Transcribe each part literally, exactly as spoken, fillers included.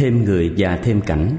Thêm người và thêm cảnh.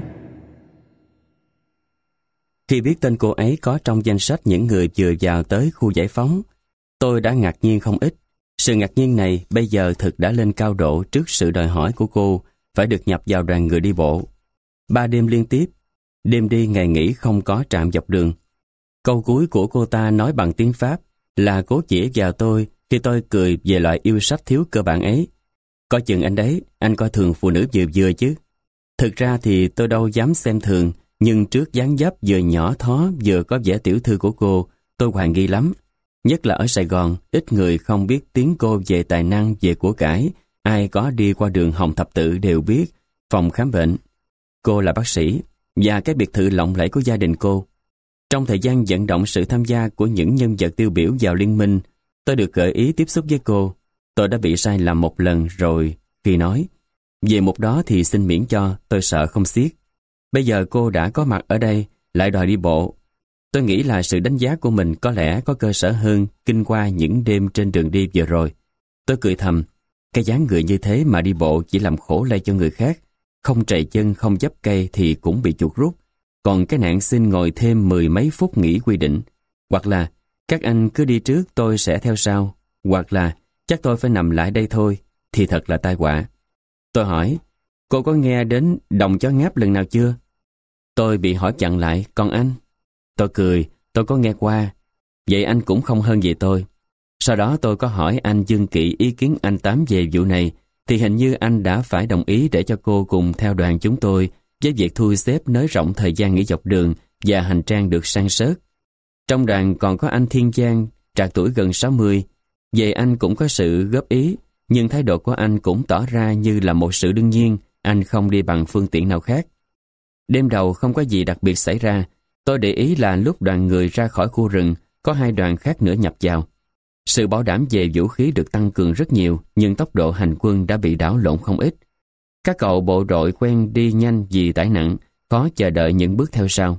Khi biết tên cô ấy có trong danh sách những người vừa vào tới khu giải phóng, tôi đã ngạc nhiên không ít. Sự ngạc nhiên này bây giờ thực đã lên cao độ trước sự đòi hỏi của cô phải được nhập vào đoàn người đi bộ. Ba đêm liên tiếp, đêm đi ngày nghỉ không có trạm dọc đường. Câu cuối của cô ta nói bằng tiếng Pháp là cố chỉ vào tôi khi tôi cười về loại yêu sách thiếu cơ bản ấy. Coi chừng anh đấy, anh coi thường phụ nữ vừa vừa chứ. Thực ra thì tôi đâu dám xem thường, nhưng trước dáng dấp vừa nhỏ thó vừa có vẻ tiểu thư của cô, tôi hoài nghi lắm. Nhất là ở Sài Gòn, ít người không biết tiếng cô về tài năng, về của cải. Ai có đi qua đường Hồng Thập Tự đều biết phòng khám bệnh. Cô là bác sĩ, và cái biệt thự lộng lẫy của gia đình cô. Trong thời gian vận động sự tham gia của những nhân vật tiêu biểu vào liên minh, tôi được gợi ý tiếp xúc với cô. Tôi đã bị sai lầm một lần rồi khi nói. Về mục đó thì xin miễn cho, tôi sợ không xiết. Bây giờ cô đã có mặt ở đây, lại đòi đi bộ. Tôi nghĩ là sự đánh giá của mình có lẽ có cơ sở hơn kinh qua những đêm trên đường đi vừa rồi. Tôi cười thầm, cái dáng người như thế mà đi bộ chỉ làm khổ lây cho người khác. Không trầy chân, không dấp cây thì cũng bị chuột rút. Còn cái nạn xin ngồi thêm mười mấy phút nghỉ quy định. Hoặc là, các anh cứ đi trước tôi sẽ theo sau. Hoặc là, chắc tôi phải nằm lại đây thôi, thì thật là tai họa. Tôi hỏi, cô có nghe đến đồng chó ngáp lần nào chưa? Tôi bị hỏi chặn lại, còn anh? Tôi cười, tôi có nghe qua. Vậy anh cũng không hơn gì tôi. Sau đó tôi có hỏi anh Dương Kỵ ý kiến anh Tám về vụ này, thì hình như anh đã phải đồng ý để cho cô cùng theo đoàn chúng tôi với việc thu xếp nới rộng thời gian nghỉ dọc đường và hành trang được san sớt. Trong đoàn còn có anh Thiên Giang, trạc tuổi gần sáu mươi. Về anh cũng có sự góp ý, nhưng thái độ của anh cũng tỏ ra như là một sự đương nhiên, anh không đi bằng phương tiện nào khác. Đêm đầu không có gì đặc biệt xảy ra. Tôi để ý là lúc đoàn người ra khỏi khu rừng, có hai đoàn khác nữa nhập vào. Sự bảo đảm về vũ khí được tăng cường rất nhiều, nhưng tốc độ hành quân đã bị đảo lộn không ít. Các cậu bộ đội quen đi nhanh vì tải nặng, khó chờ đợi những bước theo sau.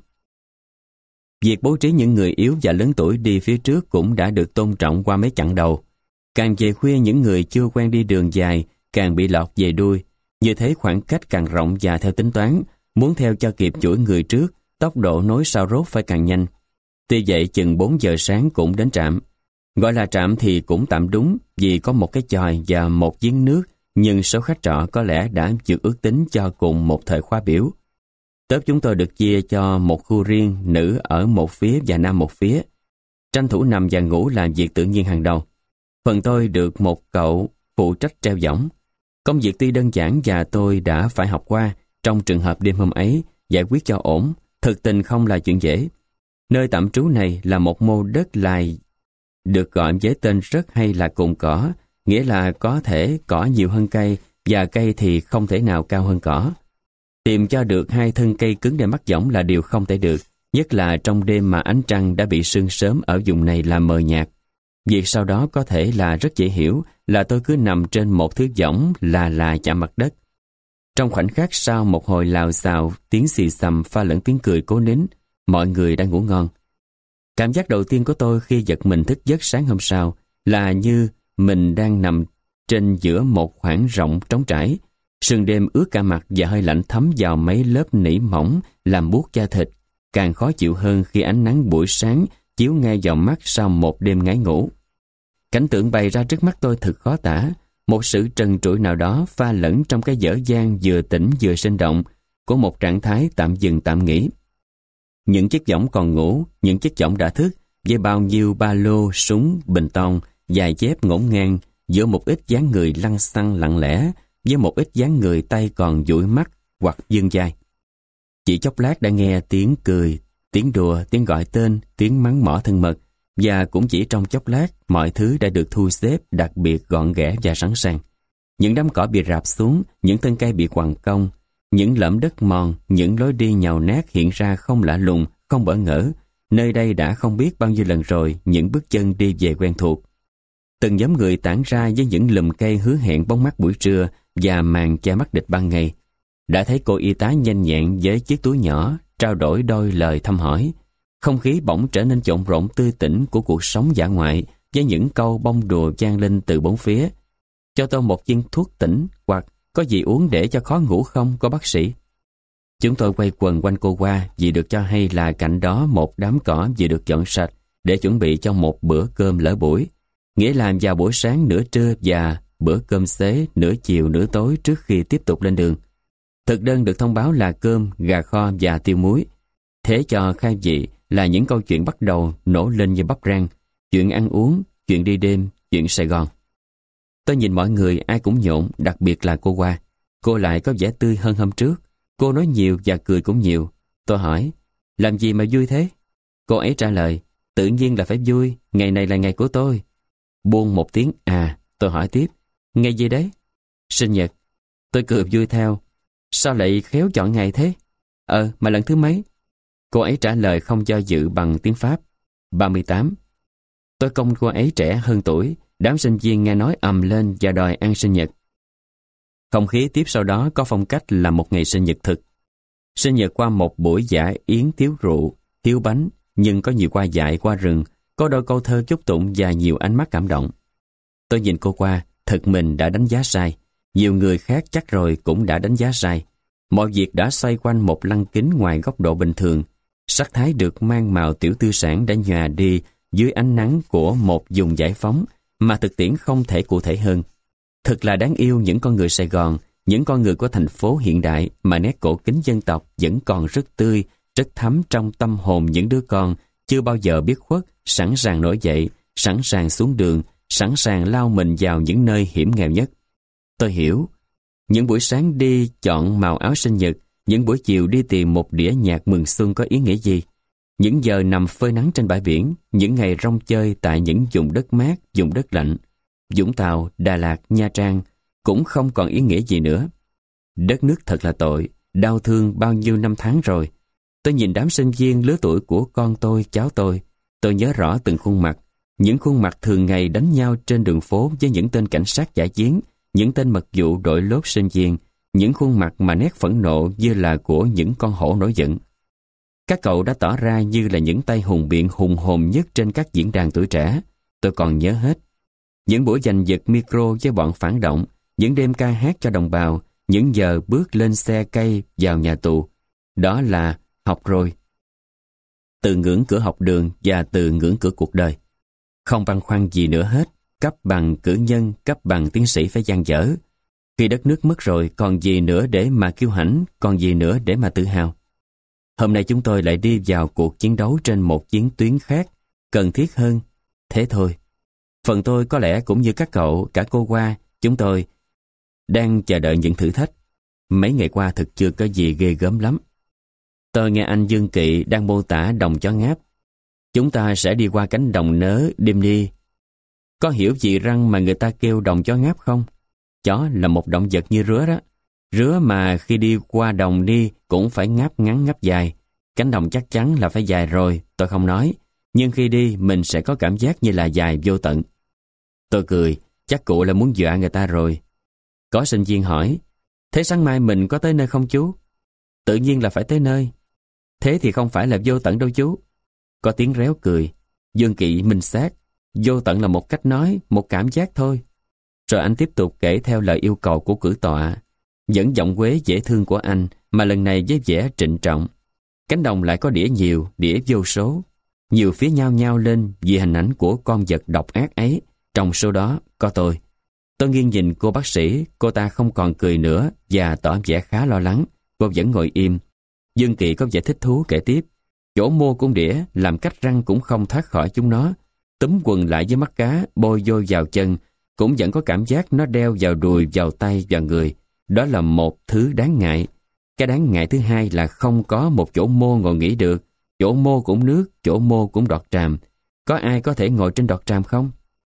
Việc bố trí những người yếu và lớn tuổi đi phía trước cũng đã được tôn trọng qua mấy chặng đầu. Càng về khuya những người chưa quen đi đường dài càng bị lọt về đuôi. Như thế khoảng cách càng rộng và theo tính toán, muốn theo cho kịp chuỗi người trước, tốc độ nối sau rốt phải càng nhanh. Tuy vậy chừng bốn giờ sáng cũng đến trạm. Gọi là trạm thì cũng tạm đúng vì có một cái chòi và một giếng nước, nhưng số khách trọ có lẽ đã vượt ước tính cho cùng một thời khóa biểu. Tớp chúng tôi được chia cho một khu riêng, nữ ở một phía và nam một phía. Tranh thủ nằm và ngủ là việc tự nhiên hàng đầu. Phần tôi được một cậu phụ trách treo võng. Công việc tuy đơn giản và tôi đã phải học qua, trong trường hợp đêm hôm ấy, giải quyết cho ổn, thực tình không là chuyện dễ. Nơi tạm trú này là một mô đất lài được gọi với tên rất hay là cồn cỏ, nghĩa là có thể cỏ nhiều hơn cây và cây thì không thể nào cao hơn cỏ. Tìm cho được hai thân cây cứng để mắc võng là điều không thể được, nhất là trong đêm mà ánh trăng đã bị sương sớm ở vùng này làm mờ nhạt. Việc sau đó có thể là rất dễ hiểu là tôi cứ nằm trên một thứ võng là là chạm mặt đất. Trong khoảnh khắc sau một hồi lào xào, tiếng xì xầm pha lẫn tiếng cười cố nín, mọi người đã ngủ ngon. Cảm giác đầu tiên của tôi khi giật mình thức giấc sáng hôm sau là như mình đang nằm trên giữa một khoảng rộng trống trải. Sương đêm ướt cả mặt và hơi lạnh thấm vào mấy lớp nỉ mỏng làm buốt da thịt, càng khó chịu hơn khi ánh nắng buổi sáng chiếu ngay vào mắt sau một đêm ngái ngủ. Cảnh tượng bày ra trước mắt tôi thật khó tả, một sự trần trụi nào đó pha lẫn trong cái dở dang vừa tỉnh vừa sinh động của một trạng thái tạm dừng tạm nghỉ. Những chiếc võng còn ngủ, những chiếc võng đã thức, với bao nhiêu ba lô, súng, bình tông, dài dép ngổn ngang, giữa một ít dáng người lăng xăng lặng lẽ, với một ít dáng người tay còn dụi mắt hoặc dương vai. Chỉ chốc lát đã nghe tiếng cười, tiếng đùa, tiếng gọi tên, tiếng mắng mỏ thân mật, và cũng chỉ trong chốc lát mọi thứ đã được thu xếp đặc biệt gọn ghẽ và sẵn sàng. Những đám cỏ bị rạp xuống, những thân cây bị quằn cong, những lẫm đất mòn, những lối đi nhàu nát hiện ra không lạ lùng, không bỡ ngỡ. Nơi đây đã không biết bao nhiêu lần rồi những bước chân đi về quen thuộc. Từng nhóm người tản ra với những lùm cây hứa hẹn bóng mát buổi trưa và màn che mắt địch ban ngày. Đã thấy cô y tá nhanh nhẹn với chiếc túi nhỏ, trao đổi đôi lời thăm hỏi. Không khí bỗng trở nên trộn rộn tươi tỉnh của cuộc sống dã ngoại với những câu bông đùa vang lên từ bốn phía. Cho tôi một viên thuốc tỉnh hoặc có gì uống để cho khó ngủ không, cô bác sĩ? Chúng tôi quay quần quanh cô qua vì được cho hay là cạnh đó một đám cỏ vừa được dọn sạch để chuẩn bị cho một bữa cơm lỡ buổi. Nghĩa là vào buổi sáng nửa trưa và bữa cơm xế nửa chiều nửa tối trước khi tiếp tục lên đường. Thực đơn được thông báo là cơm, gà kho và tiêu muối. Thế cho khai vị là những câu chuyện bắt đầu nổ lên như bắp rang, chuyện ăn uống, chuyện đi đêm, chuyện Sài Gòn. Tôi nhìn mọi người ai cũng nhộn, đặc biệt là cô Hoa. Cô lại có vẻ tươi hơn hôm trước. Cô nói nhiều và cười cũng nhiều. Tôi hỏi, làm gì mà vui thế? Cô ấy trả lời, tự nhiên là phải vui, ngày này là ngày của tôi. Buông một tiếng à, tôi hỏi tiếp, ngày gì đấy? Sinh nhật. Tôi cười vui theo. Sao lại khéo chọn ngày thế? Ờ, mà lần thứ mấy? Cô ấy trả lời không do dự bằng tiếng Pháp. ba mươi tám. Tôi công cô ấy trẻ hơn tuổi. Đám sinh viên nghe nói ầm lên và đòi ăn sinh nhật. Không khí tiếp sau đó có phong cách là một ngày sinh nhật thực. Sinh nhật qua một buổi dạ yến thiếu rượu, thiếu bánh, nhưng có nhiều hoa dại qua rừng, có đôi câu thơ chúc tụng và nhiều ánh mắt cảm động. Tôi nhìn cô qua, thật mình đã đánh giá sai. Nhiều người khác chắc rồi cũng đã đánh giá sai. Mọi việc đã xoay quanh một lăng kính ngoài góc độ bình thường. Sắc thái được mang màu tiểu tư sản đã nhòa đi dưới ánh nắng của một vùng giải phóng mà thực tiễn không thể cụ thể hơn. Thật là đáng yêu những con người Sài Gòn, những con người của thành phố hiện đại mà nét cổ kính dân tộc vẫn còn rất tươi, rất thấm trong tâm hồn những đứa con chưa bao giờ biết khuất, sẵn sàng nổi dậy, sẵn sàng xuống đường, sẵn sàng lao mình vào những nơi hiểm nghèo nhất. Tôi hiểu, những buổi sáng đi chọn màu áo sinh nhật, những buổi chiều đi tìm một đĩa nhạc mừng xuân có ý nghĩa gì. Những giờ nằm phơi nắng trên bãi biển, những ngày rong chơi tại những vùng đất mát, vùng đất lạnh, Vũng Tàu, Đà Lạt, Nha Trang cũng không còn ý nghĩa gì nữa. Đất nước thật là tội, đau thương bao nhiêu năm tháng rồi. Tôi nhìn đám sinh viên lứa tuổi của con tôi, cháu tôi. Tôi nhớ rõ từng khuôn mặt, những khuôn mặt thường ngày đánh nhau trên đường phố với những tên cảnh sát giải chiến, những tên mật vụ đội lốt sinh viên, những khuôn mặt mà nét phẫn nộ như là của những con hổ nổi giận. Các cậu đã tỏ ra như là những tay hùng biện hùng hồn nhất trên các diễn đàn tuổi trẻ. Tôi còn nhớ hết. Những buổi giành giật micro với bọn phản động, những đêm ca hát cho đồng bào, những giờ bước lên xe cây vào nhà tù. Đó là học rồi. Từ ngưỡng cửa học đường và từ ngưỡng cửa cuộc đời. Không băn khoăn gì nữa hết. Cấp bằng cử nhân, cấp bằng tiến sĩ phải dang dở. Khi đất nước mất rồi, còn gì nữa để mà kiêu hãnh, còn gì nữa để mà tự hào. Hôm nay chúng tôi lại đi vào cuộc chiến đấu trên một chiến tuyến khác, cần thiết hơn. Thế thôi. Phần tôi có lẽ cũng như các cậu, cả cô Hoa, chúng tôi đang chờ đợi những thử thách. Mấy ngày qua thực chưa có gì ghê gớm lắm. Tôi nghe anh Dương Kỵ đang mô tả đồng chó ngáp. Chúng ta sẽ đi qua cánh đồng nớ đêm đi. Có hiểu gì răng mà người ta kêu đồng chó ngáp không? Chó là một động vật như rứa đó. Rứa mà khi đi qua đồng đi cũng phải ngáp ngắn ngáp dài. Cánh đồng chắc chắn là phải dài rồi, tôi không nói. Nhưng khi đi mình sẽ có cảm giác như là dài vô tận. Tôi cười, chắc cụ là muốn dọa người ta rồi. Có sinh viên hỏi, thế sáng mai mình có tới nơi không chú? Tự nhiên là phải tới nơi. Thế thì không phải là vô tận đâu chú. Có tiếng réo cười. Dương Kỵ minh xác, vô tận là một cách nói, một cảm giác thôi. Rồi anh tiếp tục kể theo lời yêu cầu của cử tọa. Dẫn giọng quế dễ thương của anh, mà lần này với vẻ trịnh trọng. Cánh đồng lại có đĩa nhiều, đĩa vô số. Nhiều phía nhau nhau lên vì hình ảnh của con vật độc ác ấy. Trong số đó có tôi. Tôi nghiêng nhìn cô bác sĩ, cô ta không còn cười nữa và tỏ vẻ khá lo lắng. Cô vẫn ngồi im. Dương Kỵ có vẻ thích thú kể tiếp. Chỗ mô cung đĩa, làm cách răng cũng không thoát khỏi chúng nó. Túm quần lại với mắt cá, bôi vô vào chân, cũng vẫn có cảm giác nó đeo vào đùi, vào tay, vào người. Đó là một thứ đáng ngại. Cái đáng ngại thứ hai là không có một chỗ mô ngồi nghỉ được. Chỗ mô cũng nước, chỗ mô cũng đọt tràm. Có ai có thể ngồi trên đọt tràm không?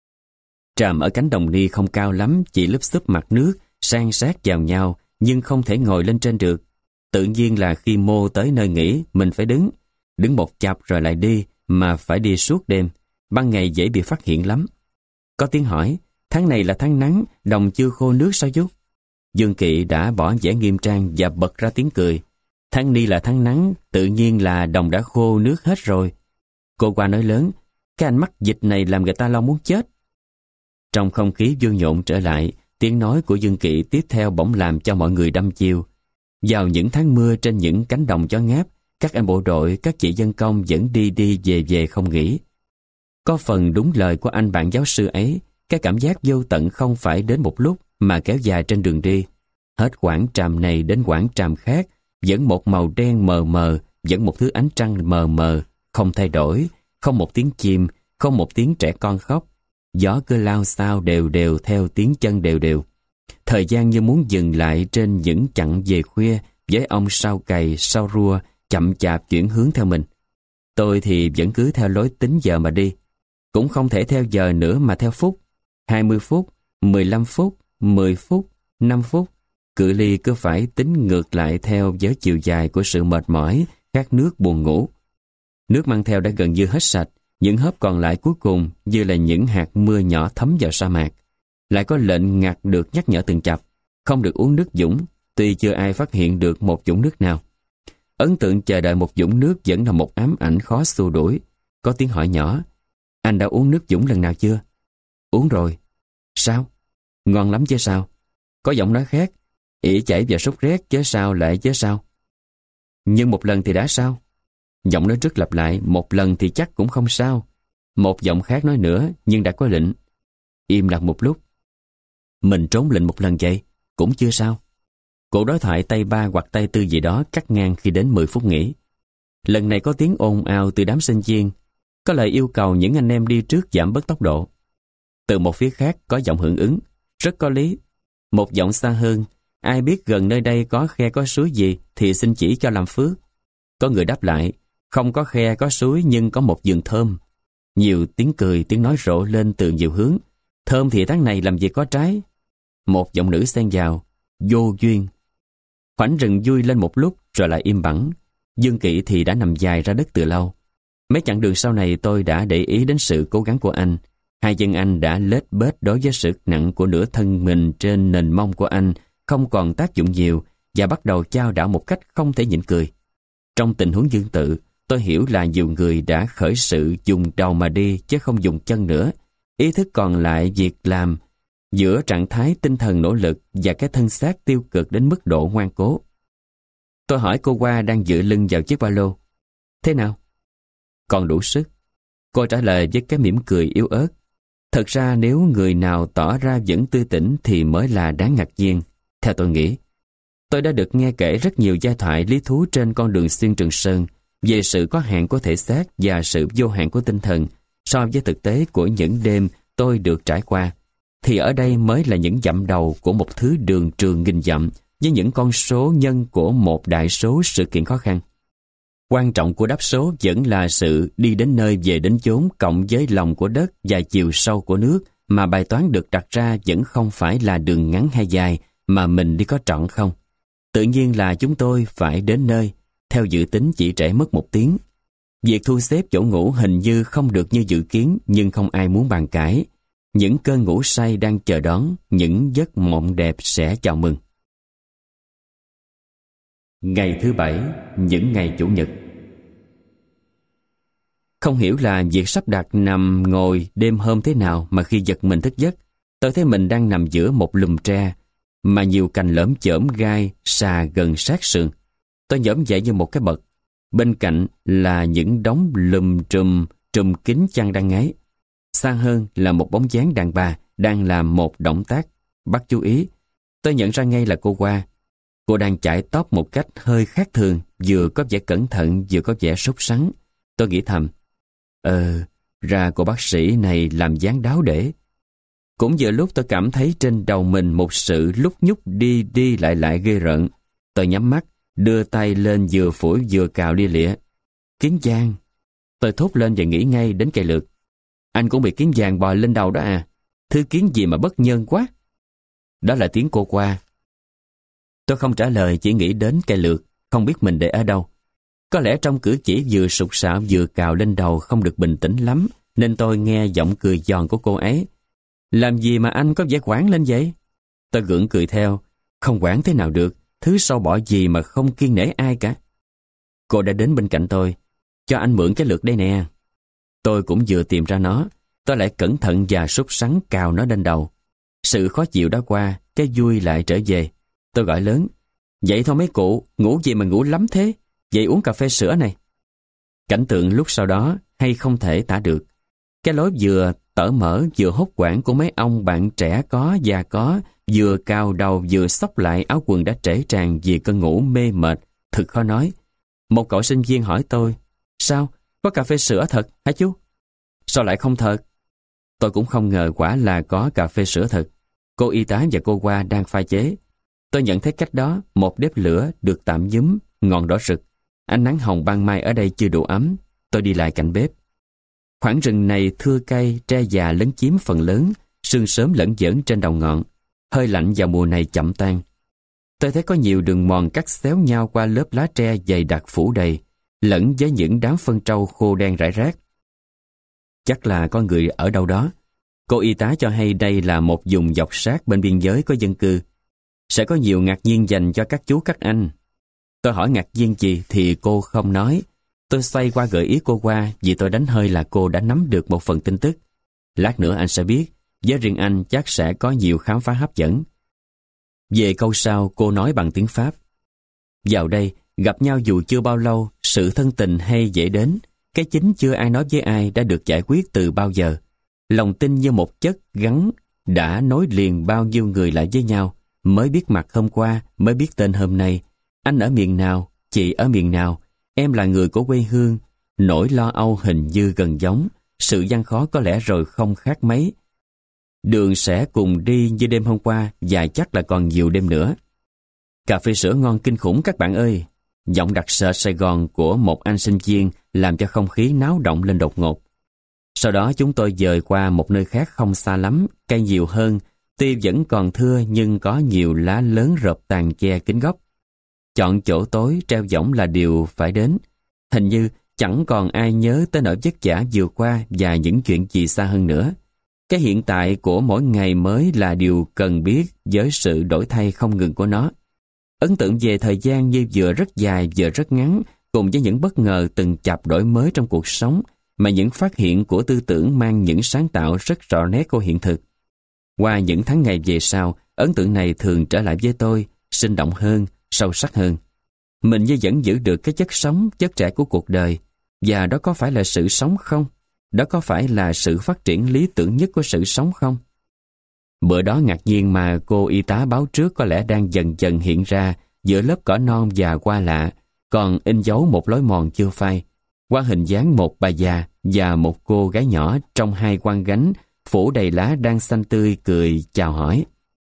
Tràm ở cánh đồng ni không cao lắm, chỉ lúp xúp mặt nước, san sát vào nhau, nhưng không thể ngồi lên trên được. Tự nhiên là khi mô tới nơi nghỉ, mình phải đứng. Đứng một chập rồi lại đi, mà phải đi suốt đêm. Ban ngày dễ bị phát hiện lắm. Có tiếng hỏi, tháng này là tháng nắng, đồng chưa khô nước sao chú? Dương Kỵ đã bỏ vẻ nghiêm trang và bật ra tiếng cười. Tháng ni là tháng nắng, tự nhiên là đồng đã khô nước hết rồi. Cô qua nói lớn, cái anh mắc dịch này làm người ta lo muốn chết. Trong không khí vui nhộn trở lại, Tiếng nói của Dương Kỵ tiếp theo bỗng làm cho mọi người đăm chiêu. Vào những tháng mưa trên những cánh đồng chó ngáp, các anh bộ đội, các chị dân công vẫn đi đi về về không nghỉ. Có phần đúng lời của anh bạn giáo sư ấy, cái cảm giác vô tận không phải đến một lúc mà kéo dài trên đường đi. Hết quãng tràm này đến quãng tràm khác, vẫn một màu đen mờ mờ, vẫn một thứ ánh trăng mờ mờ, không thay đổi, không một tiếng chim, không một tiếng trẻ con khóc. Gió cứ lao xao đều đều theo tiếng chân đều đều. Thời gian như muốn dừng lại trên những chặng về khuya với ông sao cày, sao rua, chậm chạp chuyển hướng theo mình. Tôi thì vẫn cứ theo lối tính giờ mà đi. Cũng không thể theo giờ nữa mà theo phút. hai mươi phút, mười lăm phút, mười phút, năm phút. Cự ly cứ phải tính ngược lại theo với chiều dài của sự mệt mỏi, khát nước buồn ngủ. Nước mang theo đã gần như hết sạch, những hớp còn lại cuối cùng như là những hạt mưa nhỏ thấm vào sa mạc. Lại có lệnh ngặt được nhắc nhở từng chập, không được uống nước dũng, tuy chưa ai phát hiện được một dũng nước nào. Ấn tượng chờ đợi một dũng nước vẫn là một ám ảnh khó xua đuổi. Có tiếng hỏi nhỏ, anh đã uống nước dũng lần nào chưa? Uống rồi. Sao? Ngon lắm chứ sao? Có giọng nói khác, ỉ chảy và sốt rét chứ sao lại chứ sao? Nhưng một lần thì đã sao? Giọng nói trước lặp lại, một lần thì chắc cũng không sao. Một giọng khác nói nữa, nhưng đã có lệnh. Im lặng một lúc. Mình trốn lệnh một lần vậy, cũng chưa sao. Cuộc đối thoại tay ba hoặc tay tư gì đó cắt ngang khi đến mười phút nghỉ. Lần này có tiếng ồn ào từ đám sinh viên, có lời yêu cầu những anh em đi trước giảm bớt tốc độ. Từ một phía khác có giọng hưởng ứng, rất có lý. Một giọng xa hơn, ai biết gần nơi đây có khe có suối gì thì xin chỉ cho làm phước. Có người đáp lại, không có khe có suối nhưng có một vườn thơm. Nhiều tiếng cười, tiếng nói rộ lên từ nhiều hướng. Thơm thì tháng này làm gì có trái. Một giọng nữ xen vào, vô duyên. Khoảnh rừng vui lên một lúc rồi lại im bẵng. Dương Kỵ thì đã nằm dài ra đất từ lâu. Mấy chặng đường sau này tôi đã để ý đến sự cố gắng của anh. Hai chân anh đã lết bết đối với sự nặng của nửa thân mình trên nền mông của anh, không còn tác dụng nhiều và bắt đầu chao đảo một cách không thể nhịn cười. Trong tình huống tương tự, tôi hiểu là nhiều người đã khởi sự dùng đầu mà đi chứ không dùng chân nữa. Ý thức còn lại việc làm giữa trạng thái tinh thần nỗ lực và cái thân xác tiêu cực đến mức độ ngoan cố. Tôi hỏi cô Hoa đang dựa lưng vào chiếc ba lô. Thế nào? Còn đủ sức. Cô trả lời với cái mỉm cười yếu ớt. Thật ra nếu người nào tỏ ra vẫn tươi tỉnh thì mới là đáng ngạc nhiên, theo tôi nghĩ. Tôi đã được nghe kể rất nhiều giai thoại lý thú trên con đường xuyên Trường Sơn về sự có hạn của thể xác và sự vô hạn của tinh thần so với thực tế của những đêm tôi được trải qua. Thì ở đây mới là những dặm đầu của một thứ đường trường nghìn dặm với những con số nhân của một đại số sự kiện khó khăn. Quan trọng của đáp số vẫn là sự đi đến nơi về đến chốn cộng với lòng của đất và chiều sâu của nước, mà bài toán được đặt ra vẫn không phải là đường ngắn hay dài mà mình đi có trọn không. Tự nhiên là chúng tôi phải đến nơi, theo dự tính chỉ trễ mất một tiếng. Việc thu xếp chỗ ngủ hình như không được như dự kiến, nhưng không ai muốn bàn cãi. Những cơn ngủ say đang chờ đón, những giấc mộng đẹp sẽ chào mừng. Ngày thứ bảy, những ngày chủ nhật. Không hiểu là việc sắp đặt nằm ngồi đêm hôm thế nào mà khi giật mình thức giấc, tôi thấy mình đang nằm giữa một lùm tre mà nhiều cành lởm chởm gai xà gần sát sườn. Tôi nhổm dậy như một cái bậc. Bên cạnh là những đống lùm trùm trùm kín chăn đang ngáy. Xa hơn là một bóng dáng đàn bà đang làm một động tác bắt chú ý. Tôi nhận ra ngay là cô Hoa. Cô đang chải tóc một cách hơi khác thường, vừa có vẻ cẩn thận vừa có vẻ sốt sắng. Tôi nghĩ thầm, Ờ, ra cô bác sĩ này làm dáng đáo để. Cũng vừa lúc tôi cảm thấy trên đầu mình một sự lúc nhúc đi đi lại lại ghê rợn. Tôi nhắm mắt, đưa tay lên vừa phủi vừa cào lia lịa. Kiến giang. Tôi thốt lên và nghĩ ngay đến cây lược. Anh cũng bị kiến giang bò lên đầu đó à? Thứ kiến gì mà bất nhân quá. Đó là tiếng cô Hoa. Tôi không trả lời, chỉ nghĩ đến cây lược, không biết mình để ở đâu. Có lẽ trong cử chỉ vừa sục sạo vừa cào lên đầu không được bình tĩnh lắm, nên tôi nghe giọng cười giòn của cô ấy. Làm gì mà anh có vẻ quảng lên vậy? Tôi gượng cười theo. Không quảng thế nào được, thứ sâu bọ gì mà không kiêng nể ai cả. Cô đã đến bên cạnh tôi. Cho anh mượn cái lược đây nè. Tôi cũng vừa tìm ra nó. Tôi lại cẩn thận và sốt sắng cào nó lên đầu. Sự khó chịu đã qua, cái vui lại trở về. Tôi gọi lớn: "Dậy thôi mấy cụ, ngủ gì mà ngủ lắm thế? Dậy uống cà phê sữa này." Cảnh tượng lúc sau đó hay không thể tả được. Cái lối vừa tở mở vừa hốt hoảng của mấy ông bạn trẻ có già có, vừa cào đầu vừa xốc lại áo quần đã trễ tràn vì cơn ngủ mê mệt, thật khó nói. Một cậu sinh viên hỏi tôi: "Sao? Có cà phê sữa thật hả chú?" "Sao lại không thật?" Tôi cũng không ngờ quả là có cà phê sữa thật. Cô y tá và cô Hoa đang pha chế. Tôi nhận thấy cách đó, một bếp lửa được tạm nhúm, ngọn đỏ rực. Ánh nắng hồng ban mai ở đây chưa đủ ấm. Tôi đi lại cạnh bếp. Khoảng rừng này thưa cây, tre già lấn chiếm phần lớn, sương sớm lẫn giỡn trên đầu ngọn. Hơi lạnh vào mùa này chậm tan. Tôi thấy có nhiều đường mòn cắt xéo nhau qua lớp lá tre dày đặc phủ đầy, lẫn với những đám phân trâu khô đen rải rác. Chắc là có người ở đâu đó. Cô y tá cho hay đây là một vùng dọc sát bên biên giới có dân cư. Sẽ có nhiều ngạc nhiên dành cho các chú các anh. Tôi hỏi ngạc nhiên gì thì cô không nói. Tôi xoay qua gợi ý cô qua vì tôi đánh hơi là cô đã nắm được một phần tin tức. Lát nữa anh sẽ biết, với riêng anh chắc sẽ có nhiều khám phá hấp dẫn. Về câu sau cô nói bằng tiếng Pháp: "Vào đây, gặp nhau dù chưa bao lâu, sự thân tình hay dễ đến. Cái chính chưa ai nói với ai đã được giải quyết từ bao giờ. Lòng tin như một chất gắn đã nối liền bao nhiêu người lại với nhau. Mới biết mặt hôm qua, mới biết tên hôm nay. Anh ở miền nào, chị ở miền nào, em là người của quê hương. Nỗi lo âu hình như gần giống, sự gian khó có lẽ rồi không khác mấy. Đường sẽ cùng đi như đêm hôm qua, và chắc là còn nhiều đêm nữa. Cà phê sữa ngon kinh khủng các bạn ơi." Giọng đặc sệt Sài Gòn của một anh sinh viên làm cho không khí náo động lên đột ngột. Sau đó chúng tôi dời qua một nơi khác không xa lắm, cây nhiều hơn, tuy vẫn còn thưa nhưng có nhiều lá lớn rợp tàn che kín gốc. Chọn chỗ tối treo võng là điều phải đến. Hình như chẳng còn ai nhớ tới nỗi vất vả vừa qua và những chuyện gì xa hơn nữa. Cái hiện tại của mỗi ngày mới là điều cần biết với sự đổi thay không ngừng của nó. Ấn tượng về thời gian như vừa rất dài vừa rất ngắn, cùng với những bất ngờ từng chập đổi mới trong cuộc sống, mà những phát hiện của tư tưởng mang những sáng tạo rất rõ nét của hiện thực. Qua những tháng ngày về sau, ấn tượng này thường trở lại với tôi, sinh động hơn, sâu sắc hơn. Mình như vẫn giữ được cái chất sống, chất trẻ của cuộc đời. Và đó có phải là sự sống không? Đó có phải là sự phát triển lý tưởng nhất của sự sống không? Bữa đó ngạc nhiên mà cô y tá báo trước có lẽ đang dần dần hiện ra giữa lớp cỏ non và hoa lạ, còn in dấu một lối mòn chưa phai. Qua hình dáng một bà già và một cô gái nhỏ trong hai quang gánh phủ đầy lá đang xanh tươi cười chào hỏi.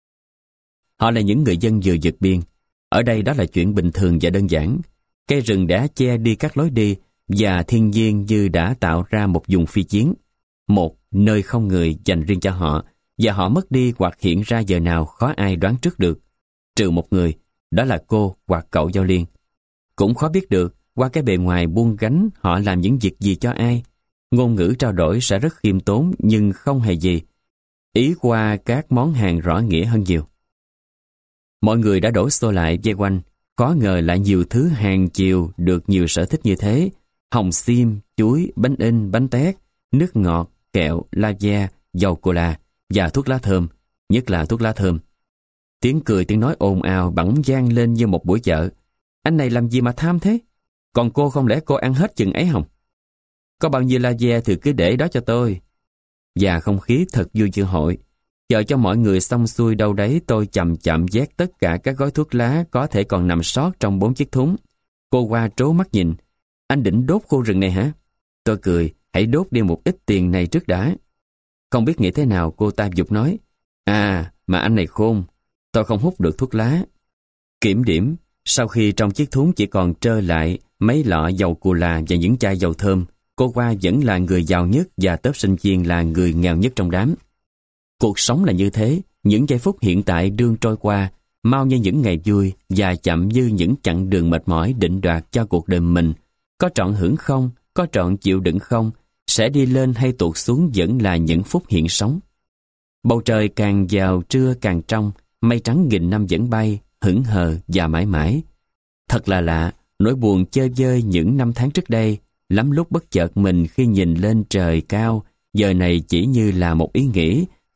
Họ là những người dân vừa vượt biên. Ở đây đó là chuyện bình thường và đơn giản. Cây rừng đã che đi các lối đi và thiên nhiên như đã tạo ra một vùng phi chiến. Một nơi không người dành riêng cho họ, và họ mất đi hoặc hiện ra giờ nào khó ai đoán trước được. Trừ một người, đó là cô hoặc cậu Giao Liên. Cũng khó biết được qua cái bề ngoài buông gánh họ làm những việc gì cho ai. Ngôn ngữ trao đổi sẽ rất khiêm tốn nhưng không hề gì. Ý qua các món hàng rõ nghĩa hơn nhiều. Mọi người đã đổ xô lại vây quanh. Có ngờ lại nhiều thứ hàng chiều được nhiều sở thích như thế. Hồng xiêm, chuối, bánh in, bánh tét, nước ngọt, kẹo, la da, dầu cola và thuốc lá thơm, nhất là thuốc lá thơm. Tiếng cười tiếng nói ồn ào bỗng vang lên như một buổi chợ. Anh này làm gì mà tham thế? Còn cô không lẽ cô ăn hết chừng ấy không? Có bao nhiêu la da thì cứ để đó cho tôi. Và không khí thật vui như hội. Chờ cho mọi người xong xuôi đâu đấy, tôi chậm chậm vét tất cả các gói thuốc lá có thể còn nằm sót trong bốn chiếc thúng. Cô qua trố mắt nhìn. Anh định đốt khu rừng này hả? Tôi cười, hãy đốt đi một ít tiền này trước đã. Không biết nghĩ thế nào, cô ta giục nói. À, mà anh này khôn, tôi không hút được thuốc lá. Kiểm điểm, sau khi trong chiếc thúng chỉ còn trơ lại mấy lọ dầu cola và những chai dầu thơm, cô qua vẫn là người giàu nhất và tớp sinh viên là người nghèo nhất trong đám. Cuộc sống là như thế, những giây phút hiện tại đương trôi qua, mau như những ngày vui và chậm như những chặng đường mệt mỏi định đoạt cho cuộc đời mình. Có trọn hưởng không, có trọn chịu đựng không, sẽ đi lên hay tụt xuống vẫn là những phút hiện sống. Bầu trời càng vào trưa càng trong, mây trắng nghìn năm vẫn bay, hững hờ và mãi mãi. Thật là lạ, nỗi buồn chơi vơi những năm tháng trước đây, lắm lúc bất chợt mình khi nhìn lên trời cao, giờ này chỉ như là một ý nghĩ,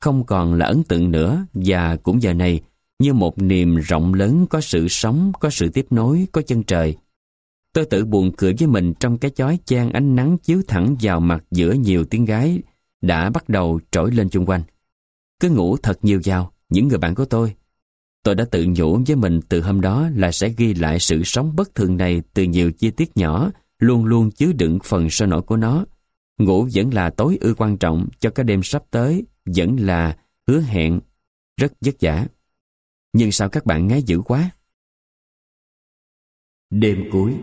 không còn là ấn tượng nữa, và cũng giờ này, như một niềm rộng lớn có sự sống, có sự tiếp nối, có chân trời. Tôi tự buồn cười với mình trong cái chói chang ánh nắng chiếu thẳng vào mặt giữa nhiều tiếng gái đã bắt đầu trỗi lên chung quanh. Cứ ngủ thật nhiều vào, những người bạn của tôi. Tôi đã tự nhủ với mình từ hôm đó là sẽ ghi lại sự sống bất thường này từ nhiều chi tiết nhỏ, luôn luôn chứa đựng phần sôi nổi của nó. Ngủ vẫn là tối ưu quan trọng cho cái đêm sắp tới, vẫn là hứa hẹn rất vất vả. Nhưng sao các bạn ngái dữ quá? Đêm cuối.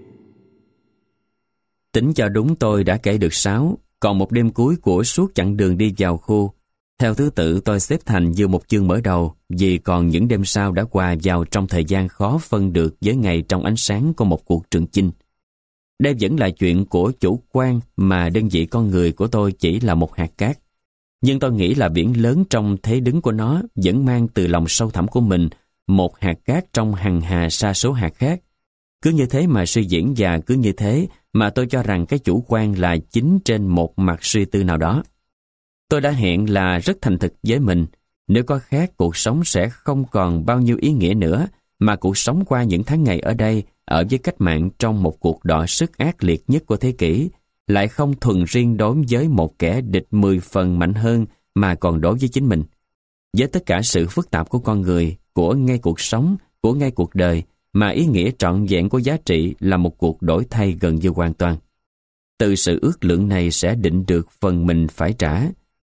Tính cho đúng tôi đã kể được sáu, còn một đêm cuối của suốt chặng đường đi vào khu. Theo thứ tự tôi xếp thành như một chương mở đầu, vì còn những đêm sau đã qua vào trong thời gian khó phân được với ngày trong ánh sáng của một cuộc trường chinh. Đây vẫn là chuyện của chủ quan mà đơn vị con người của tôi chỉ là một hạt cát. Nhưng tôi nghĩ là biển lớn trong thế đứng của nó vẫn mang từ lòng sâu thẳm của mình một hạt cát trong hằng hà sa số hạt khác. Cứ như thế mà suy diễn, và cứ như thế mà tôi cho rằng cái chủ quan là chính trên một mặt suy tư nào đó. Tôi đã hẹn là rất thành thực với mình, nếu có khác cuộc sống sẽ không còn bao nhiêu ý nghĩa nữa, mà cuộc sống qua những tháng ngày ở đây, ở với cách mạng trong một cuộc đọ sức ác liệt nhất của thế kỷ, lại không thuần riêng đối với một kẻ địch mười phần mạnh hơn, mà còn đối với chính mình. Với tất cả sự phức tạp của con người, của ngay cuộc sống, của ngay cuộc đời, mà ý nghĩa trọn vẹn của giá trị là một cuộc đổi thay gần như hoàn toàn. Từ sự ước lượng này sẽ định được phần mình phải trả.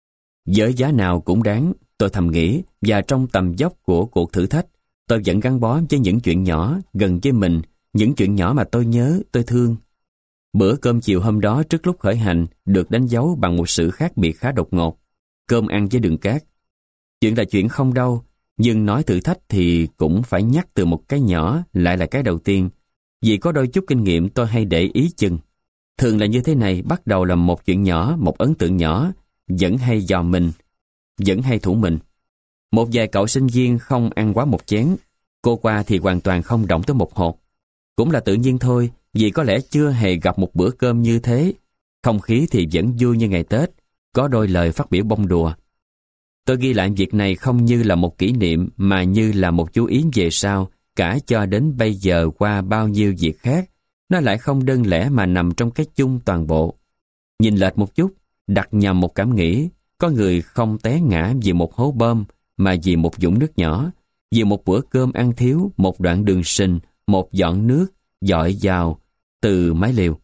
Với giá nào cũng đáng, tôi thầm nghĩ, và trong tầm dốc của cuộc thử thách, tôi vẫn gắn bó với những chuyện nhỏ gần với mình, những chuyện nhỏ mà tôi nhớ, tôi thương. Bữa cơm chiều hôm đó trước lúc khởi hành được đánh dấu bằng một sự khác biệt khá đột ngột. Cơm ăn với đường cát. Chuyện là chuyện không đâu, nhưng nói thử thách thì cũng phải nhắc từ một cái nhỏ lại là cái đầu tiên. Vì có đôi chút kinh nghiệm tôi hay để ý chừng. Thường là như thế này, bắt đầu là một chuyện nhỏ, một ấn tượng nhỏ, vẫn hay dò mình, vẫn hay thủ mình. Một vài cậu sinh viên không ăn quá một chén, cô qua thì hoàn toàn không động tới một hột. Cũng là tự nhiên thôi, vì có lẽ chưa hề gặp một bữa cơm như thế. Không khí thì vẫn vui như ngày Tết, có đôi lời phát biểu bông đùa. Tôi ghi lại việc này không như là một kỷ niệm, mà như là một chú ý về sau, cả cho đến bây giờ qua bao nhiêu việc khác, nó lại không đơn lẻ mà nằm trong cái chung toàn bộ. Nhìn lệch một chút, đặt nhầm một cảm nghĩ, có người không té ngã vì một hố bơm, mà vì một vũng nước nhỏ, vì một bữa cơm ăn thiếu, một đoạn đường sình, một giọt nước dọi vào từ mái liều.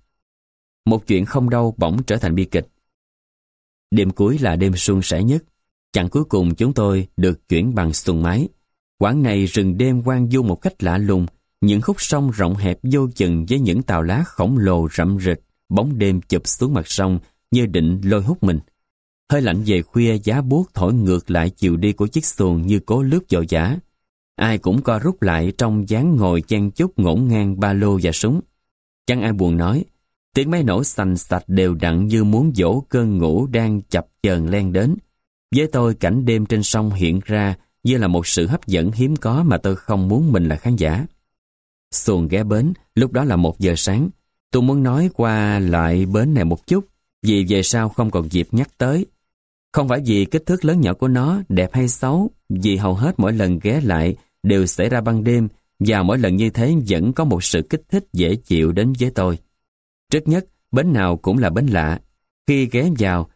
Một chuyện không đâu bỗng trở thành bi kịch. Đêm cuối là đêm suôn sẻ nhất. Chặng cuối cùng chúng tôi được chuyển bằng xuồng máy. Quãng này rừng đêm hoang vu một cách lạ lùng, những khúc sông rộng hẹp vô chừng với những tàu lá khổng lồ rậm rịch, bóng đêm chụp xuống mặt sông như định lôi hút mình. Hơi lạnh về khuya, giá buốt thổi ngược lại chiều đi của chiếc xuồng như cố lướt vội vã. Ai cũng co rút lại trong dáng ngồi chen chúc ngổn ngang ba lô và súng. Chẳng ai buồn nói. Tiếng máy nổ xành xạch đều đặn như muốn dỗ cơn ngủ đang chập chờn len đến. Với tôi, cảnh đêm trên sông hiện ra như là một sự hấp dẫn hiếm có mà tôi không muốn mình là khán giả. Xuồng ghé bến, lúc đó là một giờ sáng. Tôi muốn nói qua lại bến này một chút, vì về sau không còn dịp nhắc tới. Không phải vì kích thước lớn nhỏ của nó, đẹp hay xấu, vì hầu hết mỗi lần ghé lại đều xảy ra ban đêm, và mỗi lần như thế vẫn có một sự kích thích dễ chịu đến với tôi. Trước nhất, bến nào cũng là bến lạ. Khi ghé vào,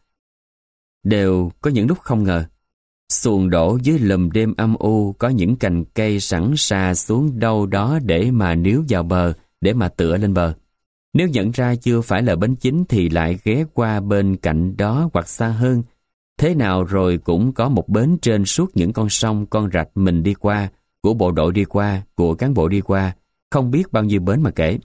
đều có những lúc không ngờ. Xuồng đổ dưới lùm đêm âm u, có những cành cây sẵn xà xuống đâu đó để mà níu vào bờ, để mà tựa lên bờ. Nếu nhận ra chưa phải là bến chính thì lại ghé qua bên cạnh đó hoặc xa hơn. Thế nào rồi cũng có một bến trên suốt những con sông, con rạch mình đi qua, của bộ đội đi qua, của cán bộ đi qua, không biết bao nhiêu bến mà kể.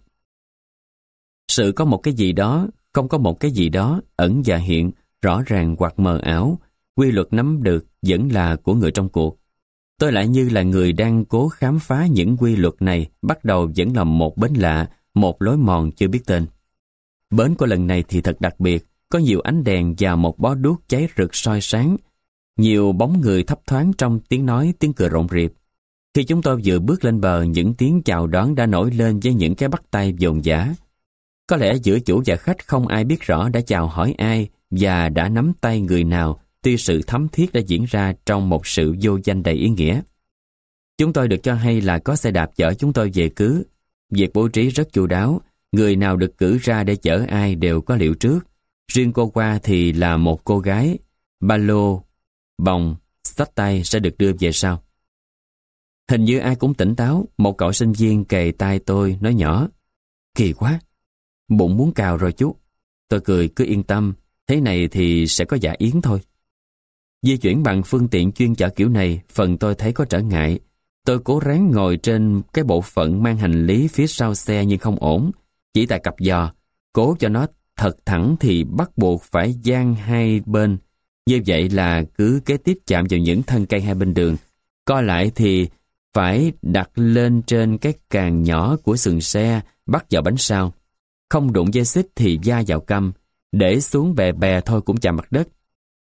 Sự có một cái gì đó, không có một cái gì đó, ẩn và hiện, rõ ràng hoặc mờ ảo, quy luật nắm được vẫn là của người trong cuộc. Tôi lại như là người đang cố khám phá những quy luật này, bắt đầu vẫn là một bến lạ, một lối mòn chưa biết tên. Bến của lần này thì thật đặc biệt, có nhiều ánh đèn và một bó đuốc cháy rực soi sáng, nhiều bóng người thấp thoáng trong tiếng nói, tiếng cười rộn rịp. Khi chúng tôi vừa bước lên bờ, những tiếng chào đón đã nổi lên với những cái bắt tay dồn dã. Có lẽ giữa chủ và khách không ai biết rõ đã chào hỏi ai và đã nắm tay người nào, tuy sự thấm thiết đã diễn ra trong một sự vô danh đầy ý nghĩa. Chúng tôi được cho hay là có xe đạp chở chúng tôi về cứ. Việc bố trí rất chu đáo, người nào được cử ra để chở ai đều có liệu trước. Riêng cô qua thì là một cô gái, ba lô, bồng, xách tay sẽ được đưa về sau. Hình như ai cũng tỉnh táo, một cậu sinh viên kề tai tôi nói nhỏ: "Kỳ quá, bụng muốn cào rồi chú." Tôi cười: "Cứ yên tâm, thế này thì sẽ có dạ yến thôi." Di chuyển bằng phương tiện chuyên chở kiểu này, phần tôi thấy có trở ngại. Tôi cố ráng ngồi trên cái bộ phận mang hành lý phía sau xe nhưng không ổn. Chỉ tại cặp giò, cố cho nó thật thẳng thì bắt buộc phải dang hai bên. Như vậy là cứ kế tiếp chạm vào những thân cây hai bên đường. Co lại thì phải đặt lên trên cái càng nhỏ của sườn xe, bắt vào bánh sau. Không đụng dây xích thì va vào căm, để xuống bè bè thôi cũng chạm mặt đất.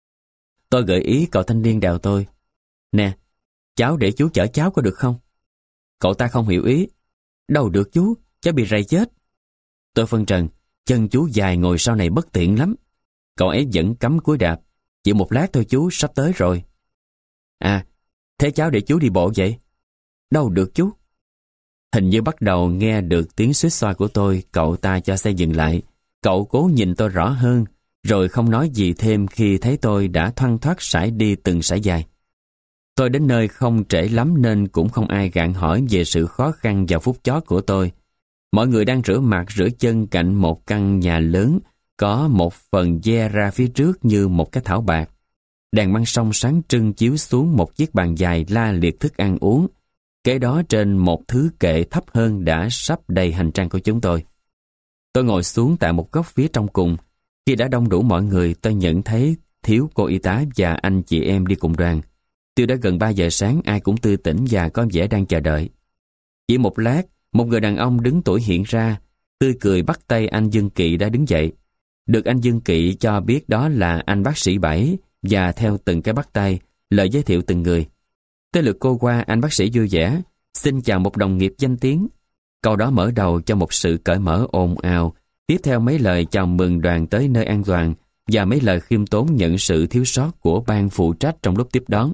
Tôi gợi ý cậu thanh niên đèo tôi: "Nè, cháu để chú chở cháu có được không?" Cậu ta không hiểu ý: "Đâu được chú, cháu bị rầy chết." Tôi phân trần: "Chân chú dài ngồi sau này bất tiện lắm." Cậu ấy vẫn cắm cúi đạp: "Chỉ một lát thôi chú, sắp tới rồi." "À, thế cháu để chú đi bộ vậy?" "Đâu được chú." Hình như bắt đầu nghe được tiếng xuýt xoa của tôi, cậu ta cho xe dừng lại. Cậu cố nhìn tôi rõ hơn, rồi không nói gì thêm khi thấy tôi đã thoăn thoắt sải đi từng sải dài. Tôi đến nơi không trễ lắm nên cũng không ai gạn hỏi về sự khó khăn vào phút chót của tôi. Mọi người đang rửa mặt rửa chân cạnh một căn nhà lớn, có một phần ve ra phía trước như một cái thảo bạc. Đèn măng sông sáng trưng chiếu xuống một chiếc bàn dài la liệt thức ăn uống. Kế đó trên một thứ kệ thấp hơn đã sắp đầy hành trang của chúng tôi. Tôi ngồi xuống tại một góc phía trong cùng. Khi đã đông đủ mọi người, tôi nhận thấy thiếu cô y tá và anh chị em đi cùng đoàn. Tuy đã gần ba giờ sáng, ai cũng tươi tỉnh và có vẻ đang chờ đợi. Chỉ một lát, một người đàn ông đứng tuổi hiện ra, tươi cười bắt tay anh Dương Kỵ đã đứng dậy. Được anh Dương Kỵ cho biết đó là anh bác sĩ Bảy, và theo từng cái bắt tay, lời giới thiệu từng người. Tới lượt cô qua, anh bác sĩ vui vẻ: "Xin chào một đồng nghiệp danh tiếng." Câu đó mở đầu cho một sự cởi mở ồn ào. Tiếp theo mấy lời chào mừng đoàn tới nơi an toàn và mấy lời khiêm tốn nhận sự thiếu sót của ban phụ trách trong lúc tiếp đón.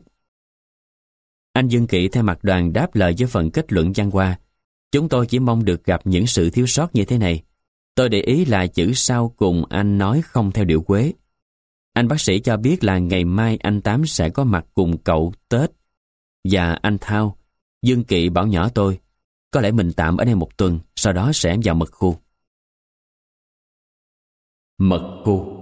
Anh Dương Kỵ thay mặt đoàn đáp lời với phần kết luận văn hoa: "Chúng tôi chỉ mong được gặp những sự thiếu sót như thế này." Tôi để ý là chữ sau cùng anh nói không theo điệu Quế. Anh bác sĩ cho biết là ngày mai anh Tám sẽ có mặt cùng cậu Tết và anh Thao. Dương Kỵ bảo nhỏ tôi: "Có lẽ mình tạm ở đây một tuần, sau đó sẽ vào mật khu." Mật khu.